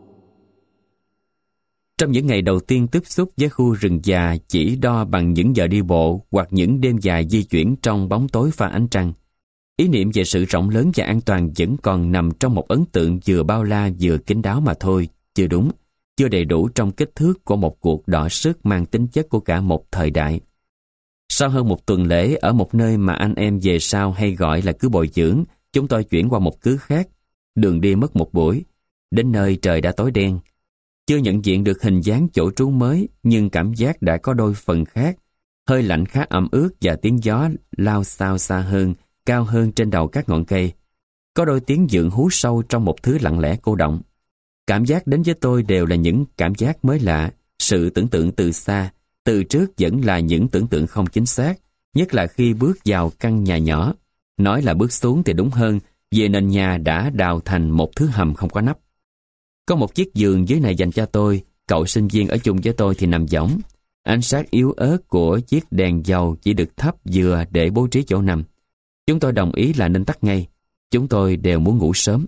Trong những ngày đầu tiên tiếp xúc với khu rừng già chỉ đo bằng những giờ đi bộ hoặc những đêm dài di chuyển trong bóng tối pha ánh trăng, ý niệm về sự rộng lớn và an toàn vẫn còn nằm trong một ấn tượng vừa bao la vừa kín đáo mà thôi, chưa đúng, chưa đầy đủ trong kích thước của một cuộc đọ sức mang tính chất của cả một thời đại. Sau hơn một tuần lễ ở một nơi mà anh em về sau hay gọi là cứ bồi dưỡng, chúng tôi chuyển qua một cứ khác. Đường đi mất một buổi. Đến nơi trời đã tối đen. Chưa nhận diện được hình dáng chỗ trú mới, nhưng cảm giác đã có đôi phần khác. Hơi lạnh khá ẩm ướt và tiếng gió lao xao xa hơn, cao hơn trên đầu các ngọn cây. Có đôi tiếng dượng hú sâu trong một thứ lặng lẽ cô động. Cảm giác đến với tôi đều là những cảm giác mới lạ, sự tưởng tượng từ xa, từ trước vẫn là những tưởng tượng không chính xác, nhất là khi bước vào căn nhà nhỏ. Nói là bước xuống thì đúng hơn, vì nền nhà đã đào thành một thứ hầm không có nắp. Có một chiếc giường dưới này dành cho tôi, cậu sinh viên ở chung với tôi thì nằm võng. Ánh sáng yếu ớt của chiếc đèn dầu chỉ được thắp vừa để bố trí chỗ nằm. Chúng tôi đồng ý là nên tắt ngay. Chúng tôi đều muốn ngủ sớm.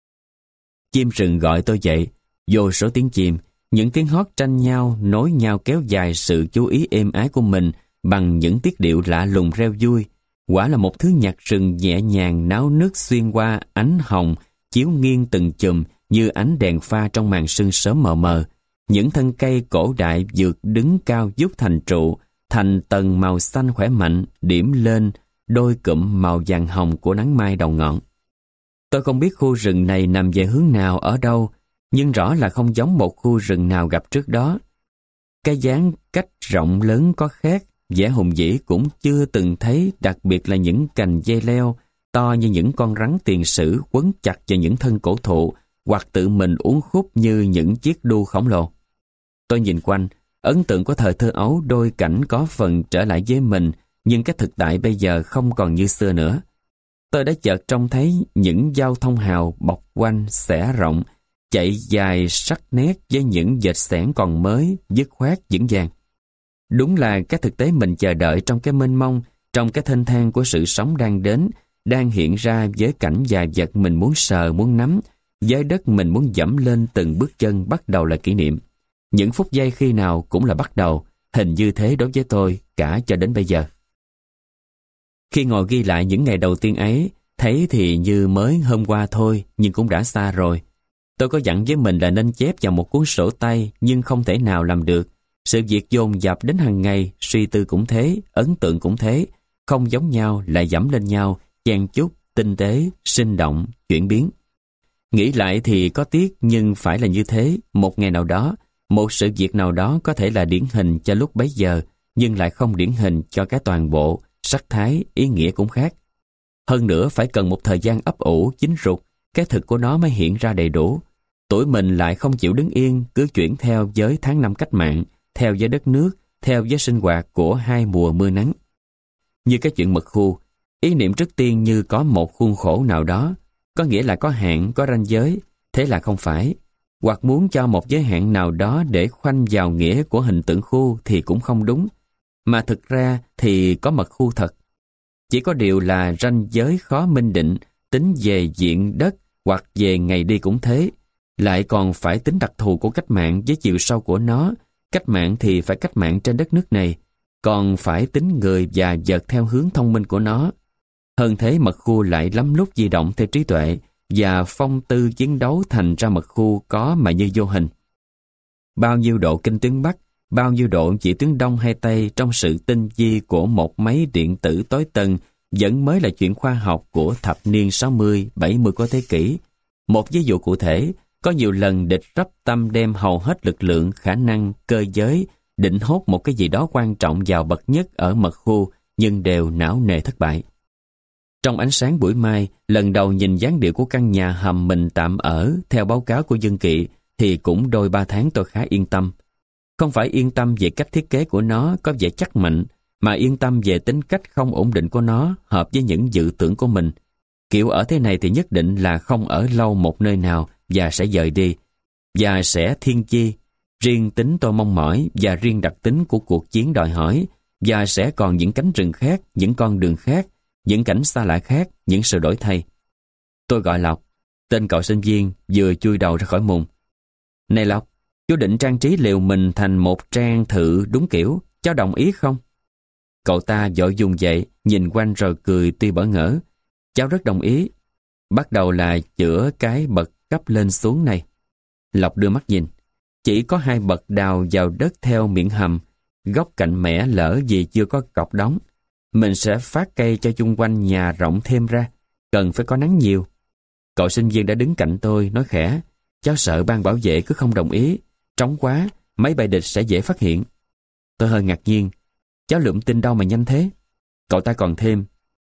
Chim rừng gọi tôi dậy, vô số tiếng chim, những tiếng hót tranh nhau, nối nhau kéo dài sự chú ý êm ái của mình bằng những tiết điệu lạ lùng reo vui. Quả là một thứ nhạc rừng nhẹ nhàng náo nức xuyên qua ánh hồng, chiếu nghiêng từng chùm như ánh đèn pha trong màn sương sớm mờ mờ. Những thân cây cổ đại vượt đứng cao vút thành trụ, thành tầng màu xanh khỏe mạnh, điểm lên đôi cụm màu vàng hồng của nắng mai đầu ngọn. Tôi không biết khu rừng này nằm về hướng nào ở đâu, nhưng rõ là không giống một khu rừng nào gặp trước đó. Cái dáng cách rộng lớn có khác, vẻ hùng vĩ cũng chưa từng thấy, đặc biệt là những cành dây leo to như những con rắn tiền sử quấn chặt vào những thân cổ thụ hoặc tự mình uốn khúc như những chiếc đu khổng lồ. Tôi nhìn quanh, ấn tượng của thời thơ ấu đôi cảnh có phần trở lại với mình, nhưng cái thực tại bây giờ không còn như xưa nữa. Tôi đã chợt trông thấy những giao thông hào bọc quanh xẻ rộng, chạy dài sắc nét với những vệt xẻng còn mới, dứt khoát vững vàng. Đúng là cái thực tế mình chờ đợi trong cái mênh mông, trong cái thênh thang của sự sống đang đến, đang hiện ra với cảnh và vật mình muốn sờ, muốn nắm, với đất mình muốn dẫm lên từng bước chân bắt đầu là kỷ niệm. Những phút giây khi nào cũng là bắt đầu, hình như thế đối với tôi cả cho đến bây giờ. Khi ngồi ghi lại những ngày đầu tiên ấy, thấy thì như mới hôm qua thôi, nhưng cũng đã xa rồi. Tôi có dặn với mình là nên chép vào một cuốn sổ tay, nhưng không thể nào làm được. Sự việc dồn dập đến hàng ngày, suy tư cũng thế, ấn tượng cũng thế, không giống nhau lại dẫm lên nhau, chen chúc, tinh tế, sinh động, chuyển biến. Nghĩ lại thì có tiếc, nhưng phải là như thế. Một ngày nào đó, một sự việc nào đó có thể là điển hình cho lúc bấy giờ, nhưng lại không điển hình cho cái toàn bộ, sắc thái, ý nghĩa cũng khác. Hơn nữa phải cần một thời gian ấp ủ, chín rục, cái thực của nó mới hiện ra đầy đủ. Tuổi mình lại không chịu đứng yên, cứ chuyển theo với tháng năm cách mạng, theo với đất nước, theo với sinh hoạt của hai mùa mưa nắng. Như cái chuyện mật khu, ý niệm trước tiên như có một khuôn khổ nào đó, có nghĩa là có hạn, có ranh giới, thế là không phải. Hoặc muốn cho một giới hạn nào đó để khoanh vào nghĩa của hình tượng khu thì cũng không đúng, mà thực ra thì có mật khu thật. Chỉ có điều là ranh giới khó minh định, tính về diện đất hoặc về ngày đi cũng thế. Lại còn phải tính đặc thù của cách mạng với chiều sâu của nó. Cách mạng thì phải cách mạng trên đất nước này, còn phải tính người và vật theo hướng thông minh của nó. Hơn thế, mật khu lại lắm lúc di động theo trí tuệ và phong tư chiến đấu, thành ra mật khu có mà như vô hình. Bao nhiêu độ kinh tuyến Bắc, bao nhiêu độ chỉ tuyến Đông hay Tây trong sự tinh vi của một máy điện tử tối tân vẫn mới là chuyện khoa học của thập niên sáu mươi, bảy mươi của thế kỷ. Một ví dụ cụ thể, có nhiều lần địch rắp tâm đem hầu hết lực lượng, khả năng, cơ giới, định hốt một cái gì đó quan trọng vào bậc nhất ở mật khu, nhưng đều não nề thất bại. Trong ánh sáng buổi mai, lần đầu nhìn dáng điệu của căn nhà hầm mình tạm ở, theo báo cáo của dân kỵ, thì cũng đôi ba tháng tôi khá yên tâm. Không phải yên tâm về cách thiết kế của nó có vẻ chắc mạnh, mà yên tâm về tính cách không ổn định của nó, hợp với những dự tưởng của mình. Kiểu ở thế này thì nhất định là không ở lâu một nơi nào và sẽ dời đi, và sẽ thiên chi. Riêng tính tôi mong mỏi và riêng đặc tính của cuộc chiến đòi hỏi, và sẽ còn những cánh rừng khác, những con đường khác, những cảnh xa lạ khác, những sự đổi thay. Tôi gọi Lộc, tên cậu sinh viên vừa chui đầu ra khỏi mùng. Này Lộc, chú định trang trí liều mình thành một trang thự đúng kiểu, cháu đồng ý không? Cậu ta vội dùng dậy, nhìn quanh rồi cười tuy bỡ ngỡ. Cháu rất đồng ý. Bắt đầu là chữa cái bậc cấp lên xuống này. Lộc đưa mắt nhìn. Chỉ có hai bậc đào vào đất theo miệng hầm, góc cạnh mẻ lỡ vì chưa có cọc đóng. Mình sẽ phát cây cho chung quanh nhà rộng thêm ra, cần phải có nắng nhiều. Cậu sinh viên đã đứng cạnh tôi, nói khẽ, cháu sợ ban bảo vệ cứ không đồng ý, trống quá, máy bay địch sẽ dễ phát hiện. Tôi hơi ngạc nhiên, cháu lượm tin đâu mà nhanh thế? Cậu ta còn thêm,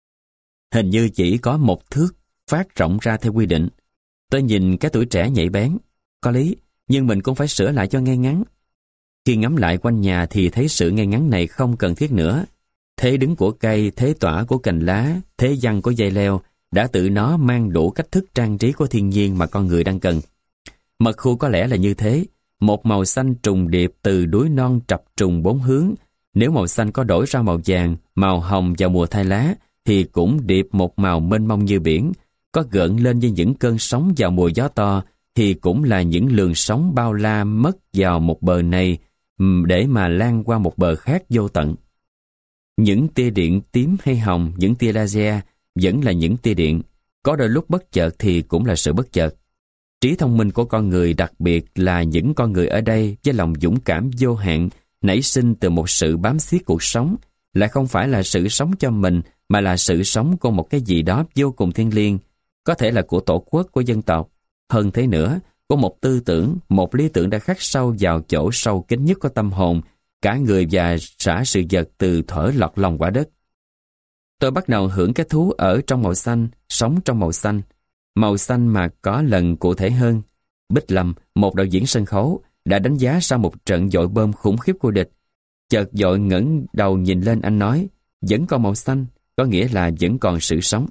hình như chỉ có một thước phát rộng ra theo quy định. Tôi nhìn cái tuổi trẻ nhạy bén, có lý, nhưng mình cũng phải sửa lại cho ngay ngắn. Khi ngắm lại quanh nhà thì thấy sự ngay ngắn này không cần thiết nữa. Thế đứng của cây, thế tỏa của cành lá, thế giăng của dây leo đã tự nó mang đủ cách thức trang trí của thiên nhiên mà con người đang cần. Mật khu có lẽ là như thế, một màu xanh trùng điệp từ núi non trập trùng bốn hướng. Nếu màu xanh có đổi ra màu vàng, màu hồng vào mùa thay lá, thì cũng điệp một màu mênh mông như biển. Có gợn lên với những cơn sóng vào mùa gió to, thì cũng là những lường sóng bao la mất vào một bờ này để mà lan qua một bờ khác vô tận. Những tia điện tím hay hồng, những tia laser vẫn là những tia điện. Có đôi lúc bất chợt thì cũng là sự bất chợt. Trí thông minh của con người, đặc biệt là những con người ở đây với lòng dũng cảm vô hạn, nảy sinh từ một sự bám xiết cuộc sống, lại không phải là sự sống cho mình, mà là sự sống của một cái gì đó vô cùng thiêng liêng, có thể là của tổ quốc, của dân tộc. Hơn thế nữa, của một tư tưởng, một lý tưởng đã khắc sâu vào chỗ sâu kín nhất của tâm hồn, cả người và cả sự vật từ thuở lọt lòng quả đất. Tôi bắt đầu hưởng cái thú ở trong màu xanh, sống trong màu xanh. Màu xanh mà có lần cụ thể hơn. Bích Lâm, một đạo diễn sân khấu, đã đánh giá sau một trận dội bom khủng khiếp của địch. Chợt dội ngẩng đầu nhìn lên, anh nói, vẫn còn màu xanh, có nghĩa là vẫn còn sự sống.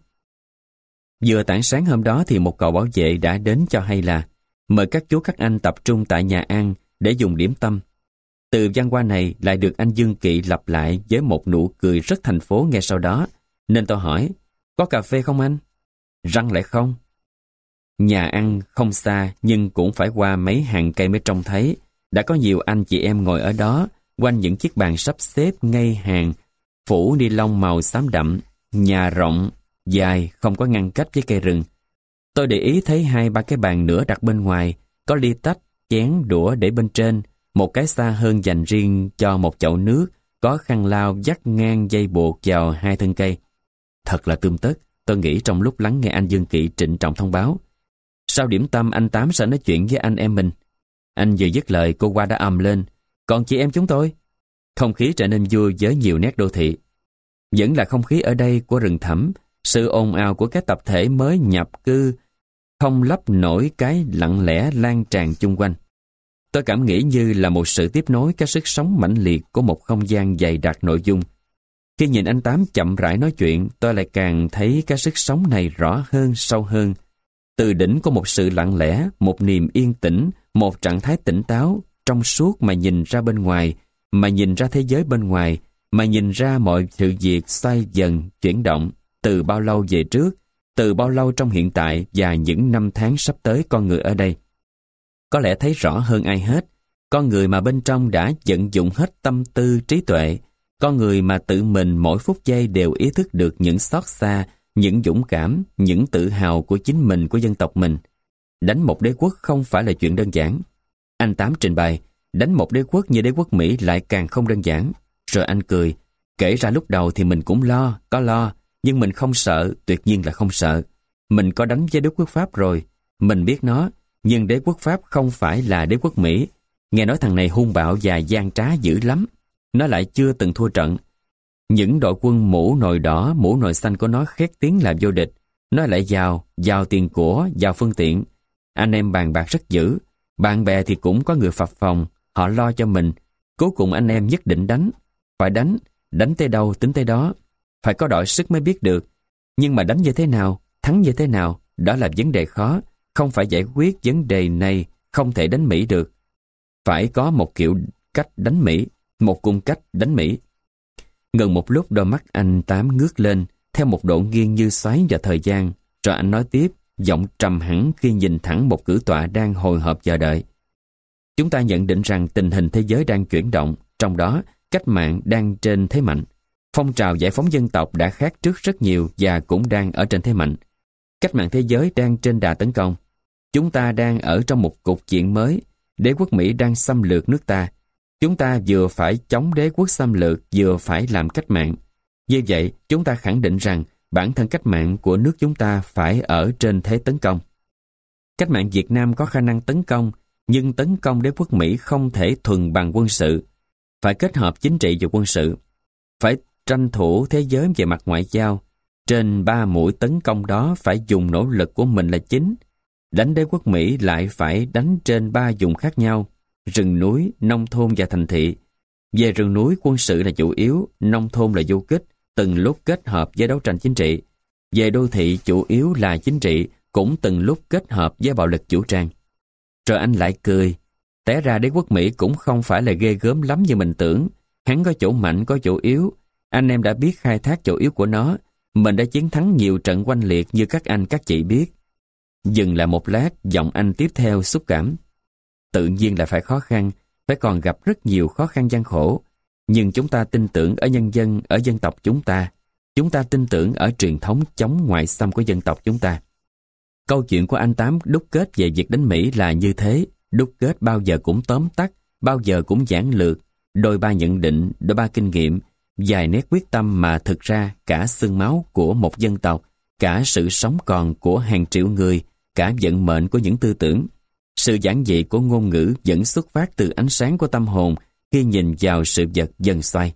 Vừa tảng sáng hôm đó thì một cậu bảo vệ đã đến cho hay là mời các chú các anh tập trung tại nhà ăn để dùng điểm tâm. Từ văn qua này lại được anh Dương Kỵ lặp lại với một nụ cười rất thành phố ngay sau đó, nên tôi hỏi, có cà phê không anh? Răng lại không. Nhà ăn không xa nhưng cũng phải qua mấy hàng cây mới trông thấy. Đã có nhiều anh chị em ngồi ở đó, quanh những chiếc bàn sắp xếp ngay hàng, phủ ni lông màu xám đậm, nhà rộng, dài, không có ngăn cách với cây rừng. Tôi để ý thấy hai ba cái bàn nữa đặt bên ngoài, có ly tách, chén, đũa để bên trên, một cái xa hơn dành riêng cho một chậu nước, có khăn lau dắt ngang dây buộc vào hai thân cây. Thật là tươm tất, tôi nghĩ trong lúc lắng nghe anh Dương Kỵ trịnh trọng thông báo. Sau điểm tâm anh Tám sẽ nói chuyện với anh em mình. Anh vừa dứt lời, cô Qua đã ầm lên, còn chị em chúng tôi. Không khí trở nên vui với nhiều nét đô thị. Vẫn là không khí ở đây của rừng thẳm, sự ồn ào của các tập thể mới nhập cư không lấp nổi cái lặng lẽ lan tràn chung quanh. Tôi cảm nghĩ như là một sự tiếp nối cái sức sống mãnh liệt của một không gian dày đặc nội dung. Khi nhìn anh Tám chậm rãi nói chuyện, tôi lại càng thấy cái sức sống này rõ hơn, sâu hơn. Từ đỉnh của một sự lặng lẽ, một niềm yên tĩnh, một trạng thái tỉnh táo, trong suốt mà nhìn ra bên ngoài, mà nhìn ra thế giới bên ngoài, mà nhìn ra mọi sự việc xoay dần, chuyển động, từ bao lâu về trước, từ bao lâu trong hiện tại và những năm tháng sắp tới con người ở đây. Có lẽ thấy rõ hơn ai hết, con người mà bên trong đã vận dụng hết tâm tư trí tuệ, con người mà tự mình mỗi phút giây đều ý thức được những xót xa, những dũng cảm, những tự hào của chính mình, của dân tộc mình. Đánh một đế quốc không phải là chuyện đơn giản. Anh Tám trình bày, đánh một đế quốc như đế quốc Mỹ lại càng không đơn giản. Rồi anh cười, kể ra lúc đầu thì mình cũng lo, có lo, nhưng mình không sợ, tuyệt nhiên là không sợ. Mình có đánh với đế quốc Pháp rồi, mình biết nó, nhưng đế quốc Pháp không phải là đế quốc Mỹ. Nghe nói thằng này hung bạo và gian trá dữ lắm. Nó lại chưa từng thua trận. Những đội quân mũ nồi đỏ, mũ nồi xanh của nó khét tiếng làm vô địch. Nó lại giàu, giàu tiền của, giàu phương tiện. Anh em bàn bạc rất dữ. Bạn bè thì cũng có người phập phòng, họ lo cho mình. Cuối cùng anh em nhất định đánh. Phải đánh, đánh tới đâu tính tới đó. Phải có đội sức mới biết được. Nhưng mà đánh như thế nào, thắng như thế nào, đó là vấn đề khó. Không phải giải quyết vấn đề này, không thể đánh Mỹ được. Phải có một kiểu cách đánh Mỹ, một cung cách đánh Mỹ. Ngừng một lúc, đôi mắt anh Tám ngước lên theo một độ nghiêng như xoáy vào thời gian, rồi anh nói tiếp, giọng trầm hẳn khi nhìn thẳng một cử tọa đang hồi hộp chờ đợi. Chúng ta nhận định rằng tình hình thế giới đang chuyển động, trong đó cách mạng đang trên thế mạnh. Phong trào giải phóng dân tộc đã khác trước rất nhiều và cũng đang ở trên thế mạnh. Cách mạng thế giới đang trên đà tấn công. Chúng ta đang ở trong một cục diện mới. Đế quốc Mỹ đang xâm lược nước ta. Chúng ta vừa phải chống đế quốc xâm lược, vừa phải làm cách mạng. Như vậy, chúng ta khẳng định rằng bản thân cách mạng của nước chúng ta phải ở trên thế tấn công. Cách mạng Việt Nam có khả năng tấn công, nhưng tấn công đế quốc Mỹ không thể thuần bằng quân sự. Phải kết hợp chính trị và quân sự. Phải tranh thủ thế giới về mặt ngoại giao. Trên ba mũi tấn công đó phải dùng nỗ lực của mình là chính. Đánh đế quốc Mỹ lại phải đánh trên ba vùng khác nhau: rừng núi, nông thôn và thành thị. Về rừng núi, quân sự là chủ yếu, nông thôn là du kích, từng lúc kết hợp với đấu tranh chính trị. Về đô thị, chủ yếu là chính trị, cũng từng lúc kết hợp với bạo lực vũ trang. Rồi anh lại cười. Té ra đế quốc Mỹ cũng không phải là ghê gớm lắm như mình tưởng. Hắn có chỗ mạnh, có chỗ yếu. Anh em đã biết khai thác chỗ yếu của nó. Mình đã chiến thắng nhiều trận oanh liệt như các anh các chị biết. Dừng lại một lát, giọng anh tiếp theo xúc cảm. Tự nhiên là phải khó khăn, phải còn gặp rất nhiều khó khăn gian khổ. Nhưng chúng ta tin tưởng ở nhân dân, ở dân tộc chúng ta. Chúng ta tin tưởng ở truyền thống chống ngoại xâm của dân tộc chúng ta. Câu chuyện của anh Tám đúc kết về việc đánh Mỹ là như thế. Đúc kết bao giờ cũng tóm tắt, bao giờ cũng giản lược. Đôi ba nhận định, đôi ba kinh nghiệm, vài nét quyết tâm mà thực ra cả xương máu của một dân tộc, cả sự sống còn của hàng triệu người, cả vận mệnh của những tư tưởng. Sự giản dị của ngôn ngữ vẫn xuất phát từ ánh sáng của tâm hồn khi nhìn vào sự vật dần xoay.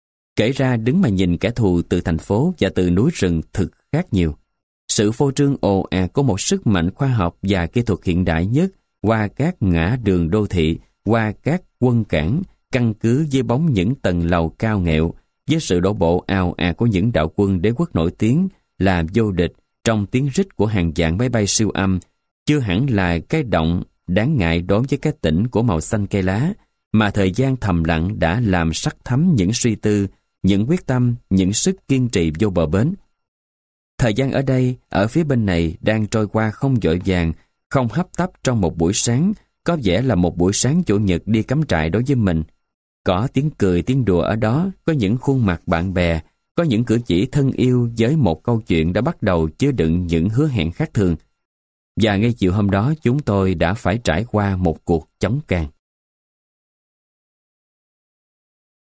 Kể ra đứng mà nhìn kẻ thù từ thành phố và từ núi rừng thực khác nhiều. Sự phô trương ồ ạt của một sức mạnh khoa học và kỹ thuật hiện đại nhất qua các ngã đường đô thị qua các quân cảng, căn cứ dưới bóng những tầng lầu cao nghẹo, với sự đổ bộ ào ạt của những đạo quân đế quốc nổi tiếng là vô địch trong tiếng rít của hàng vạn máy bay siêu âm, chưa hẳn là cái động đáng ngại đối với cái tỉnh của màu xanh cây lá, mà thời gian thầm lặng đã làm sắc thấm những suy tư, những quyết tâm, những sức kiên trì vô bờ bến. Thời gian ở đây, ở phía bên này đang trôi qua không vội vàng, không hấp tấp trong một buổi sáng, có vẻ là một buổi sáng chủ nhật đi cắm trại đối với mình. Có tiếng cười tiếng đùa ở đó, có những khuôn mặt bạn bè, có những cử chỉ thân yêu với một câu chuyện đã bắt đầu chứa đựng những hứa hẹn khác thường. Và ngay chiều hôm đó chúng tôi đã phải trải qua một cuộc chống càn.